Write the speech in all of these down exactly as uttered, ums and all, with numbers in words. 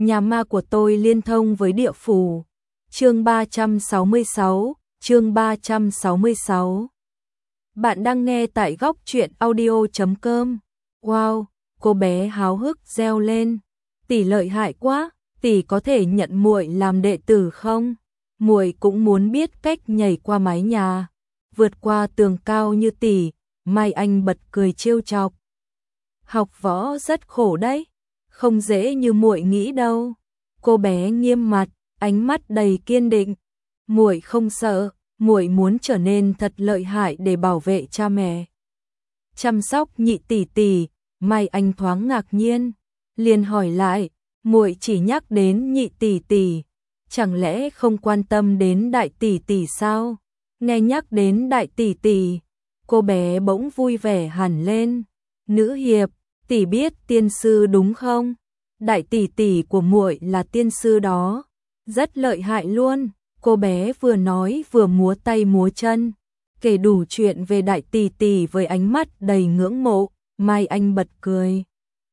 nhà ma của tôi liên thông với địa phủ. Chương ba trăm sáu mươi sáu, chương ba trăm sáu mươi sáu. Bạn đang nghe tại góc truyện audio chấm com. Wow, cô bé háo hức reo lên. Tỷ lợi hại quá, tỷ có thể nhận muội làm đệ tử không? Muội cũng muốn biết cách nhảy qua mái nhà, vượt qua tường cao như tỷ. Mai Anh bật cười trêu chọc. Học võ rất khổ đấy, không dễ như muội nghĩ đâu. Cô bé nghiêm mặt, ánh mắt đầy kiên định. Muội không sợ, muội muốn trở nên thật lợi hại để bảo vệ cha mẹ, chăm sóc nhị tỷ tỷ. Mai Anh thoáng ngạc nhiên, liền hỏi lại, muội chỉ nhắc đến nhị tỷ tỷ, chẳng lẽ không quan tâm đến đại tỷ tỷ sao? Nghe nhắc đến đại tỷ tỷ, cô bé bỗng vui vẻ hẳn lên. Nữ hiệp, tỷ biết tiên sư đúng không? Đại tỷ tỷ của muội là tiên sư đó, rất lợi hại luôn. Cô bé vừa nói vừa múa tay múa chân, kể đủ chuyện về đại tỷ tỷ với ánh mắt đầy ngưỡng mộ. Mai Anh bật cười,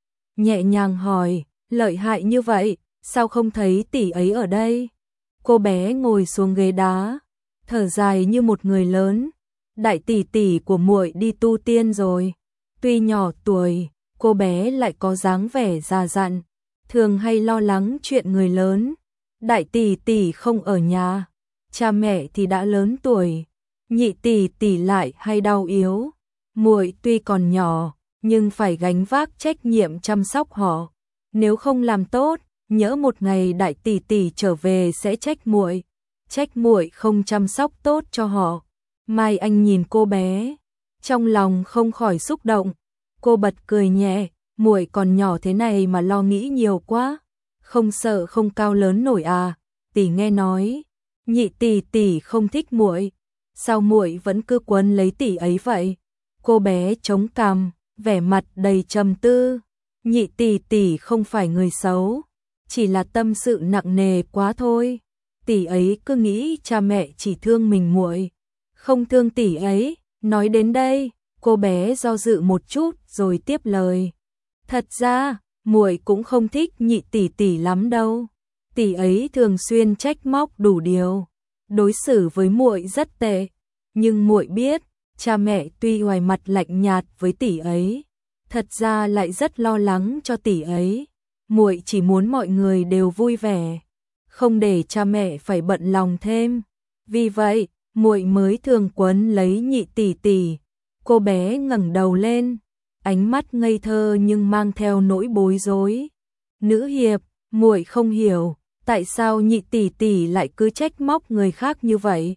nhẹ nhàng hỏi, lợi hại như vậy, sao không thấy tỷ ấy ở đây? Cô bé ngồi xuống ghế đá, thở dài như một người lớn. Đại tỷ tỷ của muội đi tu tiên rồi. Tuy nhỏ tuổi, cô bé lại có dáng vẻ già dặn, thường hay lo lắng chuyện người lớn. Đại tỷ tỷ không ở nhà, cha mẹ thì đã lớn tuổi, nhị tỷ tỷ lại hay đau yếu. Muội tuy còn nhỏ, nhưng phải gánh vác trách nhiệm chăm sóc họ. Nếu không làm tốt, nhỡ một ngày đại tỷ tỷ trở về sẽ trách muội, trách muội không chăm sóc tốt cho họ. Mai Anh nhìn cô bé, trong lòng không khỏi xúc động. Cô bật cười nhẹ, muội còn nhỏ thế này mà lo nghĩ nhiều quá, không sợ không cao lớn nổi à? Tỷ nghe nói, nhị tỷ tỷ không thích muội, sao muội vẫn cứ quấn lấy tỷ ấy vậy? Cô bé chống cằm, vẻ mặt đầy trầm tư. Nhị tỷ tỷ không phải người xấu, chỉ là tâm sự nặng nề quá thôi. Tỷ ấy cứ nghĩ cha mẹ chỉ thương mình muội, không thương tỷ ấy. Nói đến đây, cô bé do dự một chút rồi tiếp lời. Thật ra, muội cũng không thích nhị tỷ tỷ lắm đâu. Tỷ ấy thường xuyên trách móc đủ điều, đối xử với muội rất tệ. Nhưng muội biết, cha mẹ tuy ngoài mặt lạnh nhạt với tỷ ấy, thật ra lại rất lo lắng cho tỷ ấy. Muội chỉ muốn mọi người đều vui vẻ, không để cha mẹ phải bận lòng thêm. Vì vậy, muội mới thường quấn lấy nhị tỷ tỷ. Cô bé ngẩng đầu lên, ánh mắt ngây thơ nhưng mang theo nỗi bối rối. Nữ hiệp, muội không hiểu, tại sao nhị tỷ tỷ lại cứ trách móc người khác như vậy?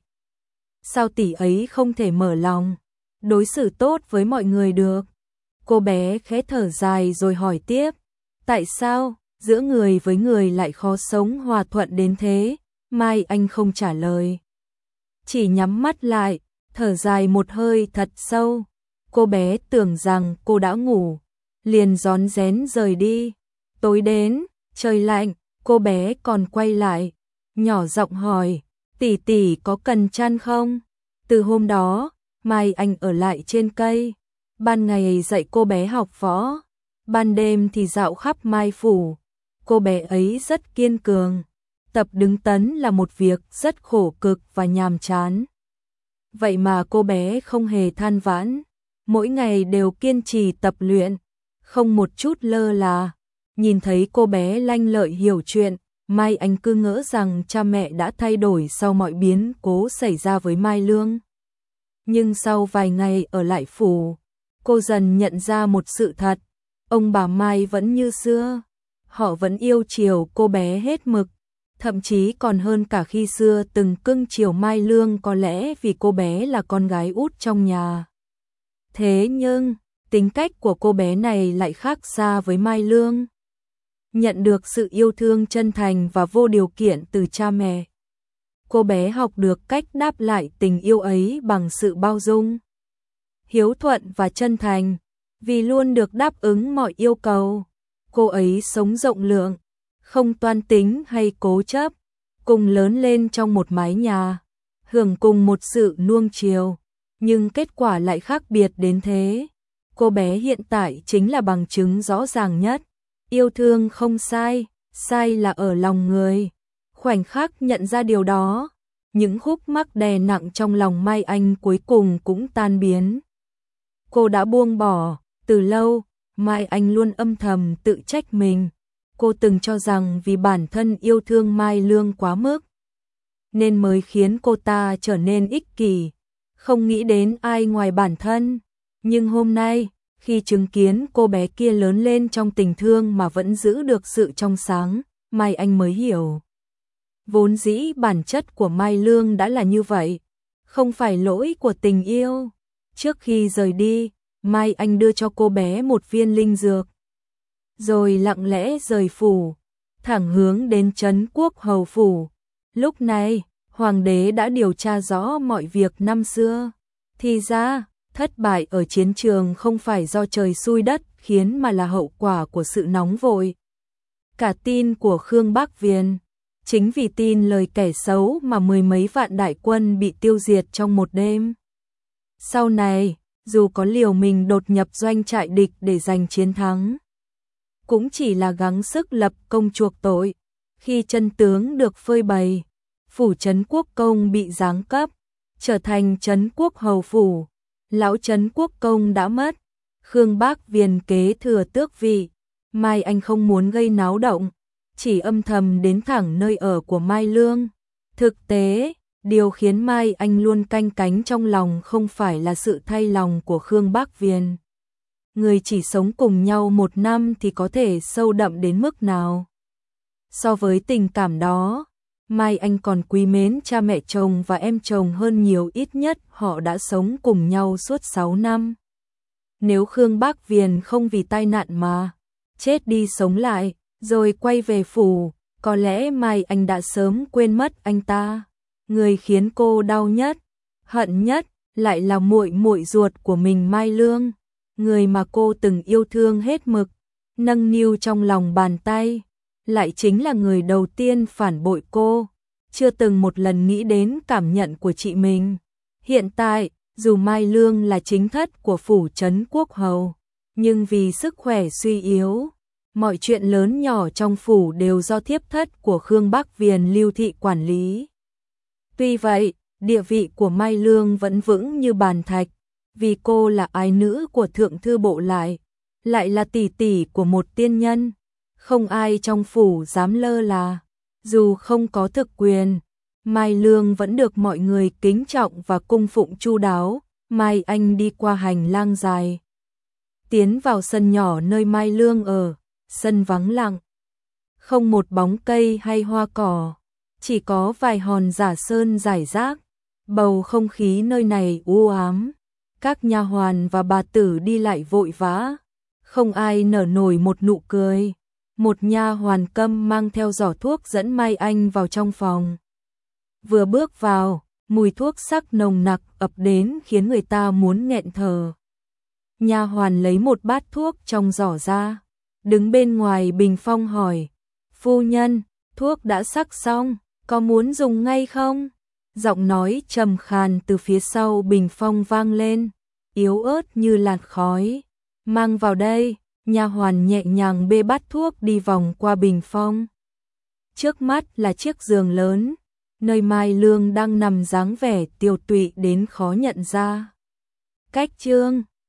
Sao tỷ ấy không thể mở lòng, đối xử tốt với mọi người được? Cô bé khẽ thở dài rồi hỏi tiếp, tại sao giữa người với người lại khó sống hòa thuận đến thế? Mai Anh không trả lời, chỉ nhắm mắt lại, thở dài một hơi thật sâu. Cô bé tưởng rằng cô đã ngủ, liền rón rén rời đi. Tối đến, trời lạnh, cô bé còn quay lại, nhỏ giọng hỏi, tỷ tỷ có cần chăn không? Từ hôm đó, Mai Anh ở lại trên cây, ban ngày dạy cô bé học võ, ban đêm thì dạo khắp Mai phủ. Cô bé ấy rất kiên cường, tập đứng tấn là một việc rất khổ cực và nhàm chán. Vậy mà cô bé không hề than vãn, mỗi ngày đều kiên trì tập luyện, không một chút lơ là. Nhìn thấy cô bé lanh lợi hiểu chuyện, Mai Anh cứ ngỡ rằng cha mẹ đã thay đổi sau mọi biến cố xảy ra với Mai Lương. Nhưng sau vài ngày ở lại phủ, cô dần nhận ra một sự thật, ông bà Mai vẫn như xưa, họ vẫn yêu chiều cô bé hết mực, thậm chí còn hơn cả khi xưa từng cưng chiều Mai Lương, có lẽ vì cô bé là con gái út trong nhà. Thế nhưng, tính cách của cô bé này lại khác xa với Mai Lương. Nhận được sự yêu thương chân thành và vô điều kiện từ cha mẹ, cô bé học được cách đáp lại tình yêu ấy bằng sự bao dung, hiếu thuận và chân thành. Vì luôn được đáp ứng mọi yêu cầu, cô ấy sống rộng lượng, không toan tính hay cố chấp, cùng lớn lên trong một mái nhà, hưởng cùng một sự nuông chiều. Nhưng kết quả lại khác biệt đến thế. Cô bé hiện tại chính là bằng chứng rõ ràng nhất. Yêu thương không sai, sai là ở lòng người. Khoảnh khắc nhận ra điều đó, những khúc mắc đè nặng trong lòng Mai Anh cuối cùng cũng tan biến. Cô đã buông bỏ, từ lâu, Mai Anh luôn âm thầm tự trách mình. Cô từng cho rằng vì bản thân yêu thương Mai Lương quá mức, nên mới khiến cô ta trở nên ích kỷ, không nghĩ đến ai ngoài bản thân. Nhưng hôm nay, khi chứng kiến cô bé kia lớn lên trong tình thương mà vẫn giữ được sự trong sáng, Mai Anh mới hiểu. Vốn dĩ bản chất của Mai Lương đã là như vậy, không phải lỗi của tình yêu. Trước khi rời đi, Mai Anh đưa cho cô bé một viên linh dược, rồi lặng lẽ rời phủ, thẳng hướng đến Trấn Quốc Hầu phủ. Lúc này, hoàng đế đã điều tra rõ mọi việc năm xưa. Thì ra, thất bại ở chiến trường không phải do trời xui đất khiến mà là hậu quả của sự nóng vội. Cả tin của Khương Bác Viền, chính vì tin lời kẻ xấu mà mười mấy vạn đại quân bị tiêu diệt trong một đêm. Sau này, dù có liều mình đột nhập doanh trại địch để giành chiến thắng, cũng chỉ là gắng sức lập công chuộc tội. Khi chân tướng được phơi bày, phủ Trấn Quốc Công bị giáng cấp, trở thành Trấn Quốc Hầu phủ. Lão Trấn Quốc Công đã mất, Khương Bác Viền kế thừa tước vị. Mai Anh không muốn gây náo động, chỉ âm thầm đến thẳng nơi ở của Mai Lương. Thực tế, điều khiến Mai Anh luôn canh cánh trong lòng không phải là sự thay lòng của Khương Bác Viền. Người chỉ sống cùng nhau một năm thì có thể sâu đậm đến mức nào. So với tình cảm đó, Mai Anh còn quý mến cha mẹ chồng và em chồng hơn nhiều, ít nhất họ đã sống cùng nhau suốt sáu năm. Nếu Khương Bác Viền không vì tai nạn mà chết đi sống lại, rồi quay về phủ, có lẽ Mai Anh đã sớm quên mất anh ta. Người khiến cô đau nhất, hận nhất lại là muội muội ruột của mình Mai Lương, người mà cô từng yêu thương hết mực, nâng niu trong lòng bàn tay, lại chính là người đầu tiên phản bội cô, chưa từng một lần nghĩ đến cảm nhận của chị mình. Hiện tại, dù Mai Lương là chính thất của phủ Trấn Quốc Hầu, nhưng vì sức khỏe suy yếu, mọi chuyện lớn nhỏ trong phủ đều do thiếp thất của Khương Bác Viền Lưu Thị quản lý. Tuy vậy, địa vị của Mai Lương vẫn vững như bàn thạch, vì cô là ái nữ của thượng thư bộ lại, lại là tỷ tỷ của một tiên nhân, không ai trong phủ dám lơ là. Dù không có thực quyền, Mai Lương vẫn được mọi người kính trọng và cung phụng chu đáo. Mai Anh đi qua hành lang dài, tiến vào sân nhỏ nơi Mai Lương ở. Sân vắng lặng, không một bóng cây hay hoa cỏ, chỉ có vài hòn giả sơn rải rác. Bầu không khí nơi này u ám, các nha hoàn và bà tử đi lại vội vã, không ai nở nổi một nụ cười. Một nha hoàn câm mang theo giỏ thuốc dẫn Mai Anh vào trong phòng. Vừa bước vào, mùi thuốc sắc nồng nặc ập đến khiến người ta muốn nghẹn thở. Nha hoàn lấy một bát thuốc trong giỏ ra, đứng bên ngoài bình phong hỏi: "Phu nhân, thuốc đã sắc xong, có muốn dùng ngay không?" Giọng nói trầm khàn từ phía sau bình phong vang lên, yếu ớt như làn khói. "Mang vào đây." Nha hoàn nhẹ nhàng bê bát thuốc đi vòng qua bình phong. Trước mắt là chiếc giường lớn, nơi Mai Lương đang nằm dáng vẻ tiều tụy đến khó nhận ra. Cách chương